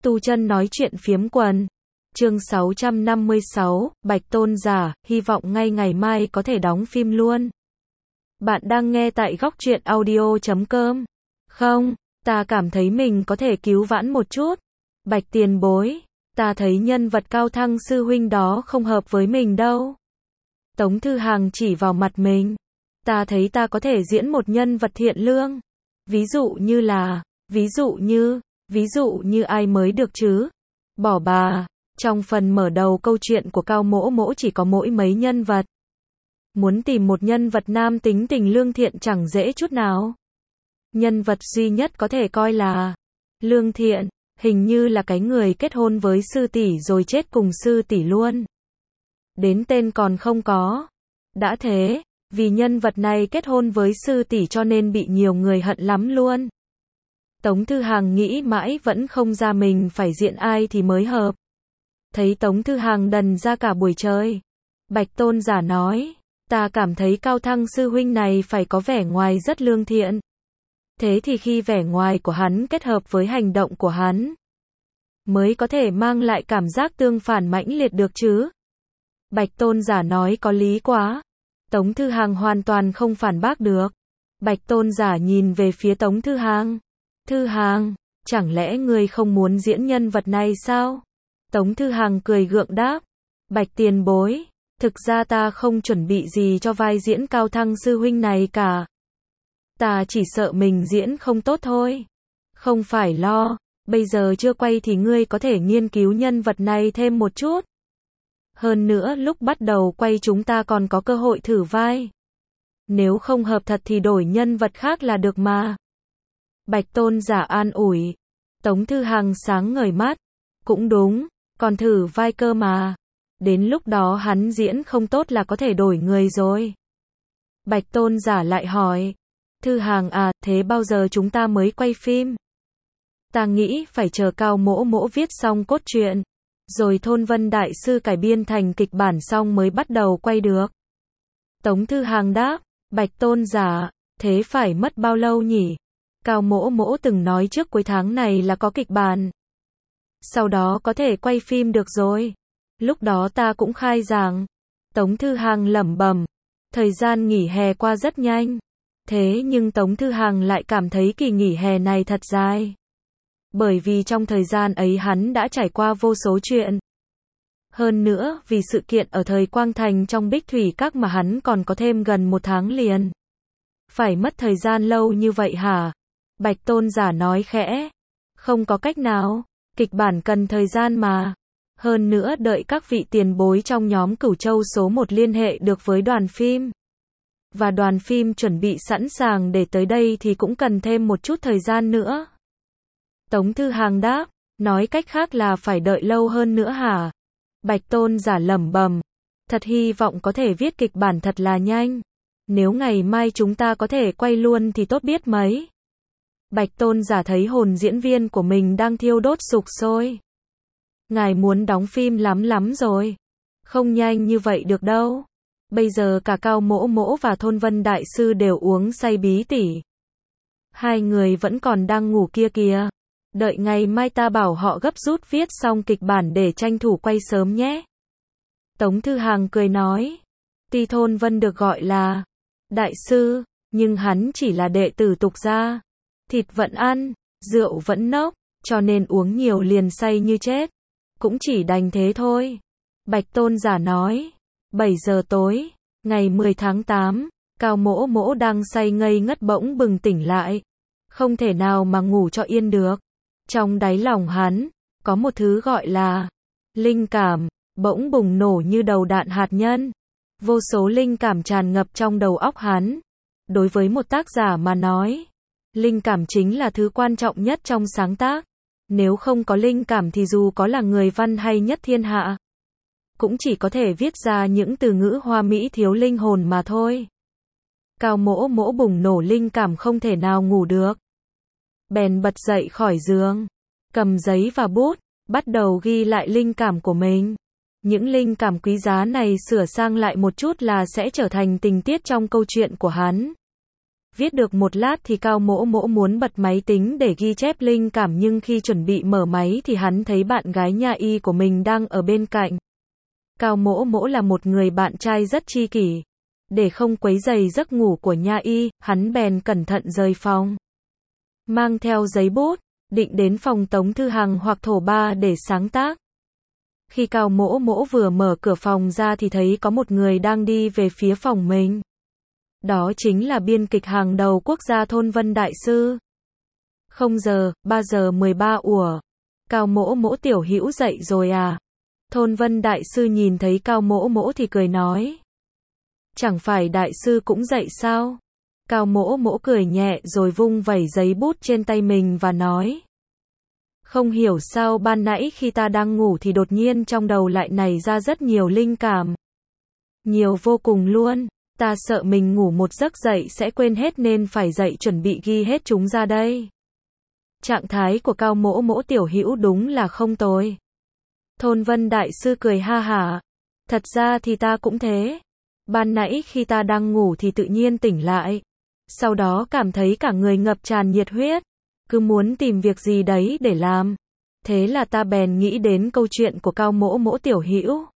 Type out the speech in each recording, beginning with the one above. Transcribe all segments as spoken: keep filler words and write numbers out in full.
Tu chân nói chuyện phiếm quần. Chương sáu trăm năm mươi sáu, Bạch Tôn giả, hy vọng ngay ngày mai có thể đóng phim luôn. Bạn đang nghe tại góc truyện audio chấm com. Không, ta cảm thấy mình có thể cứu vãn một chút. Bạch tiền bối, ta thấy nhân vật Cao Thăng sư huynh đó không hợp với mình đâu. Tống Thư Hàng chỉ vào mặt mình. Ta thấy ta có thể diễn một nhân vật thiện lương. Ví dụ như là, ví dụ như, ví dụ như ai mới được chứ? Bỏ bà. Trong phần mở đầu câu chuyện của Cao Mỗ Mỗ chỉ có mỗi mấy nhân vật. Muốn tìm một nhân vật nam tính tình lương thiện chẳng dễ chút nào. Nhân vật duy nhất có thể coi là lương thiện, hình như là cái người kết hôn với sư tỷ rồi chết cùng sư tỷ luôn. Đến tên còn không có. Đã thế, vì nhân vật này kết hôn với sư tỷ cho nên bị nhiều người hận lắm luôn. Tống Thư Hàng nghĩ mãi vẫn không ra mình phải diện ai thì mới hợp. Thấy Tống Thư Hàng đần ra cả buổi trời. Bạch Tôn giả nói, ta cảm thấy Cao Thăng sư huynh này phải có vẻ ngoài rất lương thiện. Thế thì khi vẻ ngoài của hắn kết hợp với hành động của hắn, mới có thể mang lại cảm giác tương phản mãnh liệt được chứ. Bạch Tôn giả nói có lý quá. Tống Thư Hàng hoàn toàn không phản bác được. Bạch Tôn giả nhìn về phía Tống Thư Hàng. Thư Hàng, chẳng lẽ ngươi không muốn diễn nhân vật này sao? Tống Thư Hàng cười gượng đáp. Bạch tiền bối, thực ra ta không chuẩn bị gì cho vai diễn Cao Thăng sư huynh này cả. Ta chỉ sợ mình diễn không tốt thôi. Không phải lo, bây giờ chưa quay thì ngươi có thể nghiên cứu nhân vật này thêm một chút. Hơn nữa lúc bắt đầu quay chúng ta còn có cơ hội thử vai. Nếu không hợp thật thì đổi nhân vật khác là được mà. Bạch Tôn giả an ủi. Tống Thư Hàng sáng ngời mắt. Cũng đúng, còn thử vai cơ mà. Đến lúc đó hắn diễn không tốt là có thể đổi người rồi. Bạch Tôn giả lại hỏi. Thư Hàng à, thế bao giờ chúng ta mới quay phim? Ta nghĩ phải chờ Cao Mỗ Mỗ viết xong cốt truyện, rồi Thôn Vân Đại Sư cải biên thành kịch bản xong mới bắt đầu quay được. Tống Thư Hàng đáp. Bạch Tôn giả, thế phải mất bao lâu nhỉ? Cao Mỗ Mỗ từng nói trước cuối tháng này là có kịch bản. Sau đó có thể quay phim được rồi. Lúc đó ta cũng khai giảng. Tống Thư Hàng lẩm bẩm. Thời gian nghỉ hè qua rất nhanh. Thế nhưng Tống Thư Hàng lại cảm thấy kỳ nghỉ hè này thật dài. Bởi vì trong thời gian ấy hắn đã trải qua vô số chuyện. Hơn nữa, vì sự kiện ở thời Quang Thành trong Bích Thủy Các mà hắn còn có thêm gần một tháng liền. Phải mất thời gian lâu như vậy hả? Bạch Tôn giả nói khẽ. Không có cách nào, kịch bản cần thời gian mà. Hơn nữa đợi các vị tiền bối trong nhóm Cửu Châu số một liên hệ được với đoàn phim. Và đoàn phim chuẩn bị sẵn sàng để tới đây thì cũng cần thêm một chút thời gian nữa. Tống Thư Hàng đáp, nói cách khác là phải đợi lâu hơn nữa hả? Bạch Tôn giả lẩm bẩm, thật hy vọng có thể viết kịch bản thật là nhanh. Nếu ngày mai chúng ta có thể quay luôn thì tốt biết mấy. Bạch Tôn giả thấy hồn diễn viên của mình đang thiêu đốt sục sôi. Ngài muốn đóng phim lắm lắm rồi. Không nhanh như vậy được đâu. Bây giờ cả Cao Mỗ Mỗ và Thôn Vân Đại Sư đều uống say bí tỉ. Hai người vẫn còn đang ngủ kia kìa. Đợi ngày mai ta bảo họ gấp rút viết xong kịch bản để tranh thủ quay sớm nhé. Tống Thư Hàng cười nói. Tuy Thôn Vân được gọi là Đại Sư, nhưng hắn chỉ là đệ tử tục gia. Thịt vẫn ăn, rượu vẫn nốc, cho nên uống nhiều liền say như chết. Cũng chỉ đành thế thôi. Bạch Tôn giả nói. bảy giờ tối, ngày mười tháng tám, Cao Mỗ Mỗ đang say ngây ngất bỗng bừng tỉnh lại. Không thể nào mà ngủ cho yên được. Trong đáy lòng hắn, có một thứ gọi là linh cảm, bỗng bùng nổ như đầu đạn hạt nhân. Vô số linh cảm tràn ngập trong đầu óc hắn. Đối với một tác giả mà nói, linh cảm chính là thứ quan trọng nhất trong sáng tác. Nếu không có linh cảm thì dù có là người văn hay nhất thiên hạ, cũng chỉ có thể viết ra những từ ngữ hoa mỹ thiếu linh hồn mà thôi. Cao Mỗ Mỗ bùng nổ linh cảm không thể nào ngủ được. Bèn bật dậy khỏi giường, cầm giấy và bút, bắt đầu ghi lại linh cảm của mình. Những linh cảm quý giá này sửa sang lại một chút là sẽ trở thành tình tiết trong câu chuyện của hắn. Viết được một lát thì Cao Mỗ Mỗ muốn bật máy tính để ghi chép linh cảm, nhưng khi chuẩn bị mở máy thì hắn thấy bạn gái Nha Y của mình đang ở bên cạnh. Cao Mỗ Mỗ là một người bạn trai rất tri kỷ. Để không quấy rầy giấc ngủ của Nha Y, hắn bèn cẩn thận rời phòng. Mang theo giấy bút, định đến phòng Tống Thư Hằng hoặc Thổ Ba để sáng tác. Khi Cao Mỗ Mỗ vừa mở cửa phòng ra thì thấy có một người đang đi về phía phòng mình. Đó chính là biên kịch hàng đầu quốc gia Thôn Vân Đại Sư. Không giờ, ba giờ mười ba ủa. Cao Mỗ Mỗ tiểu hữu dậy rồi à? Thôn Vân Đại Sư nhìn thấy Cao Mỗ Mỗ thì cười nói. Chẳng phải Đại Sư cũng dậy sao? Cao Mỗ Mỗ cười nhẹ rồi vung vẩy giấy bút trên tay mình và nói. Không hiểu sao ban nãy khi ta đang ngủ thì đột nhiên trong đầu lại nảy ra rất nhiều linh cảm. Nhiều vô cùng luôn. Ta sợ mình ngủ một giấc dậy sẽ quên hết nên phải dậy chuẩn bị ghi hết chúng ra đây. Trạng thái của Cao Mỗ Mỗ tiểu hữu đúng là không tồi. Thôn Vân Đại Sư cười ha hả. Thật ra thì ta cũng thế. Ban nãy khi ta đang ngủ thì tự nhiên tỉnh lại. Sau đó cảm thấy cả người ngập tràn nhiệt huyết. Cứ muốn tìm việc gì đấy để làm. Thế là ta bèn nghĩ đến câu chuyện của Cao Mỗ Mỗ tiểu hữu.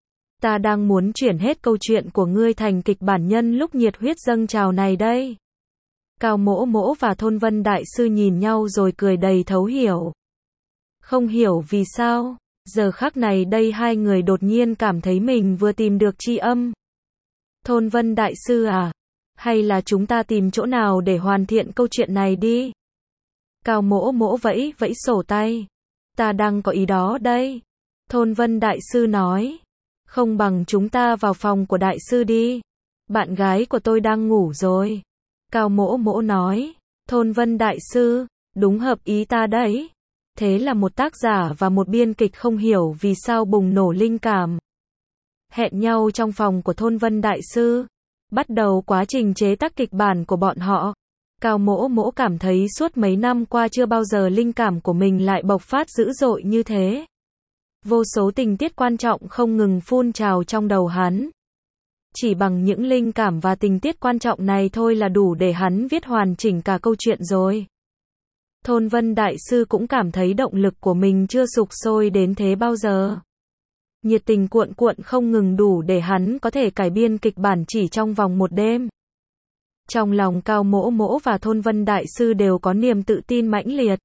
Ta đang muốn chuyển hết câu chuyện của ngươi thành kịch bản nhân lúc nhiệt huyết dâng trào này đây. Cao Mỗ Mỗ và Thôn Vân Đại Sư nhìn nhau rồi cười đầy thấu hiểu. Không hiểu vì sao, giờ khắc này đây hai người đột nhiên cảm thấy mình vừa tìm được tri âm. Thôn Vân Đại Sư à? Hay là chúng ta tìm chỗ nào để hoàn thiện câu chuyện này đi? Cao Mỗ Mỗ vẫy vẫy sổ tay. Ta đang có ý đó đây. Thôn Vân Đại Sư nói. Không bằng chúng ta vào phòng của Đại Sư đi. Bạn gái của tôi đang ngủ rồi. Cao Mỗ Mỗ nói. Thôn Vân Đại Sư, đúng hợp ý ta đấy. Thế là một tác giả và một biên kịch không hiểu vì sao bùng nổ linh cảm. Hẹn nhau trong phòng của Thôn Vân Đại Sư. Bắt đầu quá trình chế tác kịch bản của bọn họ. Cao Mỗ Mỗ cảm thấy suốt mấy năm qua chưa bao giờ linh cảm của mình lại bộc phát dữ dội như thế. Vô số tình tiết quan trọng không ngừng phun trào trong đầu hắn. Chỉ bằng những linh cảm và tình tiết quan trọng này thôi là đủ để hắn viết hoàn chỉnh cả câu chuyện rồi. Thôn Vân Đại Sư cũng cảm thấy động lực của mình chưa sục sôi đến thế bao giờ. Nhiệt tình cuộn cuộn không ngừng đủ để hắn có thể cải biên kịch bản chỉ trong vòng một đêm. Trong lòng Cao Mỗ Mỗ và Thôn Vân Đại Sư đều có niềm tự tin mãnh liệt.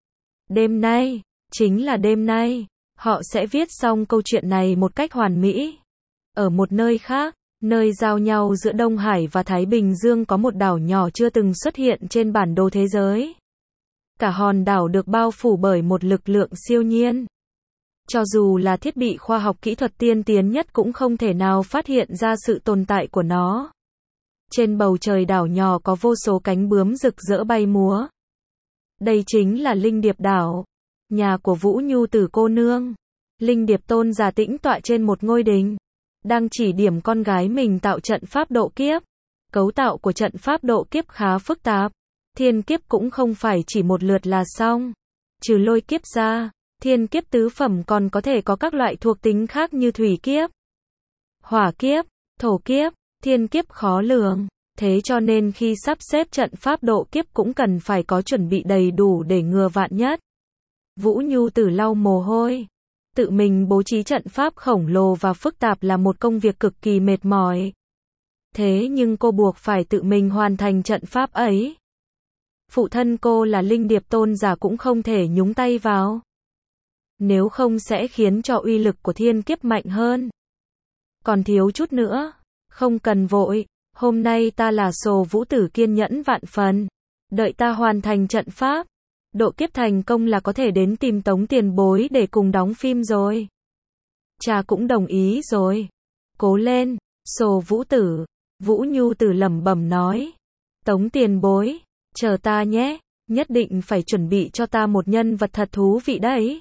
Đêm nay, chính là đêm nay, họ sẽ viết xong câu chuyện này một cách hoàn mỹ. Ở một nơi khác, nơi giao nhau giữa Đông Hải và Thái Bình Dương có một đảo nhỏ chưa từng xuất hiện trên bản đồ thế giới. Cả hòn đảo được bao phủ bởi một lực lượng siêu nhiên. Cho dù là thiết bị khoa học kỹ thuật tiên tiến nhất cũng không thể nào phát hiện ra sự tồn tại của nó. Trên bầu trời đảo nhỏ có vô số cánh bướm rực rỡ bay múa. Đây chính là Linh Điệp đảo, nhà của Vũ Nhu Tử cô nương. Linh Điệp tôn giả tĩnh tọa trên một ngôi đình, đang chỉ điểm con gái mình tạo trận pháp độ kiếp. Cấu tạo của trận pháp độ kiếp khá phức tạp. Thiên kiếp cũng không phải chỉ một lượt là xong. Trừ lôi kiếp ra, thiên kiếp tứ phẩm còn có thể có các loại thuộc tính khác như thủy kiếp, hỏa kiếp, thổ kiếp, thiên kiếp khó lường. Thế cho nên khi sắp xếp trận pháp độ kiếp cũng cần phải có chuẩn bị đầy đủ để ngừa vạn nhất. Vũ Nhu Tử lau mồ hôi. Tự mình bố trí trận pháp khổng lồ và phức tạp là một công việc cực kỳ mệt mỏi. Thế nhưng cô buộc phải tự mình hoàn thành trận pháp ấy. Phụ thân cô là Linh Điệp tôn giả cũng không thể nhúng tay vào. Nếu không sẽ khiến cho uy lực của thiên kiếp mạnh hơn. Còn thiếu chút nữa. Không cần vội. Hôm nay ta là Sồ Vũ Tử kiên nhẫn vạn phần. Đợi ta hoàn thành trận pháp. Độ kiếp thành công là có thể đến tìm Tống tiền bối để cùng đóng phim rồi. Cha cũng đồng ý rồi. Cố lên, Sồ Vũ Tử. Vũ Nhu Tử lẩm bẩm nói. Tống tiền bối, chờ ta nhé, nhất định phải chuẩn bị cho ta một nhân vật thật thú vị đấy.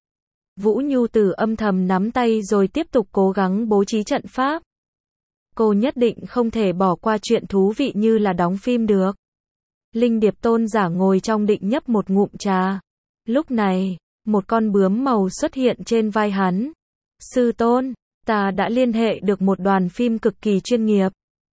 Vũ Nhu Tử âm thầm nắm tay rồi tiếp tục cố gắng bố trí trận pháp. Cô nhất định không thể bỏ qua chuyện thú vị như là đóng phim được. Linh Điệp tôn giả ngồi trong định nhấp một ngụm trà. Lúc này, một con bướm màu xuất hiện trên vai hắn. Sư tôn, ta đã liên hệ được một đoàn phim cực kỳ chuyên nghiệp.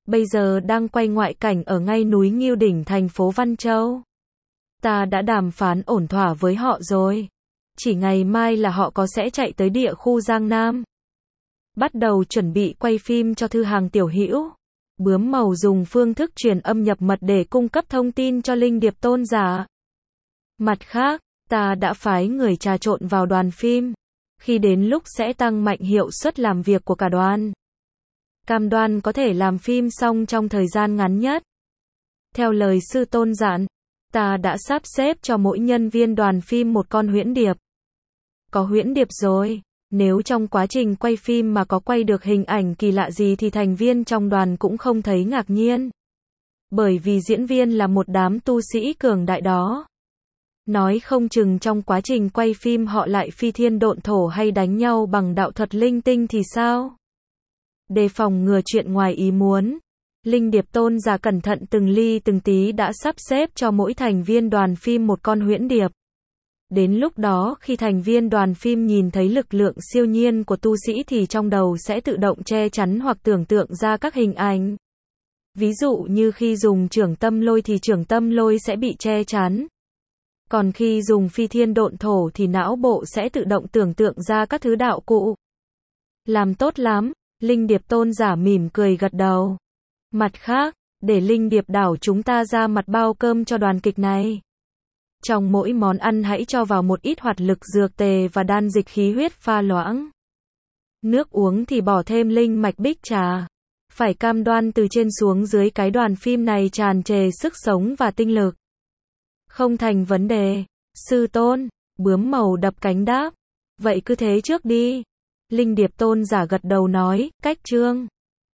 Bây giờ đang quay ngoại cảnh ở ngay núi Ngưu Đỉnh thành phố Văn Châu. Ta đã đàm phán ổn thỏa với họ rồi. Chỉ ngày mai là họ có sẽ chạy tới địa khu Giang Nam. Bắt đầu chuẩn bị quay phim cho Thư Hàng Tiểu Hữu. Bướm màu dùng phương thức truyền âm nhập mật để cung cấp thông tin cho Linh Điệp Tôn giả. Mặt khác, ta đã phái người trà trộn vào đoàn phim. Khi đến lúc sẽ tăng mạnh hiệu suất làm việc của cả đoàn. Cam đoan có thể làm phim xong trong thời gian ngắn nhất. Theo lời sư tôn dặn, ta đã sắp xếp cho mỗi nhân viên đoàn phim một con huyễn điệp. Có huyễn điệp rồi, nếu trong quá trình quay phim mà có quay được hình ảnh kỳ lạ gì thì thành viên trong đoàn cũng không thấy ngạc nhiên. Bởi vì diễn viên là một đám tu sĩ cường đại đó. Nói không chừng trong quá trình quay phim họ lại phi thiên độn thổ hay đánh nhau bằng đạo thuật linh tinh thì sao? Để phòng ngừa chuyện ngoài ý muốn, Linh Điệp Tôn giả cẩn thận từng ly từng tí đã sắp xếp cho mỗi thành viên đoàn phim một con huyễn điệp. Đến lúc đó khi thành viên đoàn phim nhìn thấy lực lượng siêu nhiên của tu sĩ thì trong đầu sẽ tự động che chắn hoặc tưởng tượng ra các hình ảnh. Ví dụ như khi dùng trưởng tâm lôi thì trưởng tâm lôi sẽ bị che chắn. Còn khi dùng phi thiên độn thổ thì não bộ sẽ tự động tưởng tượng ra các thứ đạo cụ. Làm tốt lắm, Linh Điệp Tôn giả mỉm cười gật đầu. Mặt khác, để Linh Điệp đảo chúng ta ra mặt bao cơm cho đoàn kịch này. Trong mỗi món ăn hãy cho vào một ít hoạt lực dược tề và đan dịch khí huyết pha loãng. Nước uống thì bỏ thêm linh mạch bích trà. Phải cam đoan từ trên xuống dưới cái đoàn phim này tràn trề sức sống và tinh lực. Không thành vấn đề. Sư tôn, bướm màu đập cánh đáp. Vậy cứ thế trước đi. Linh Điệp Tôn giả gật đầu nói, cách chương.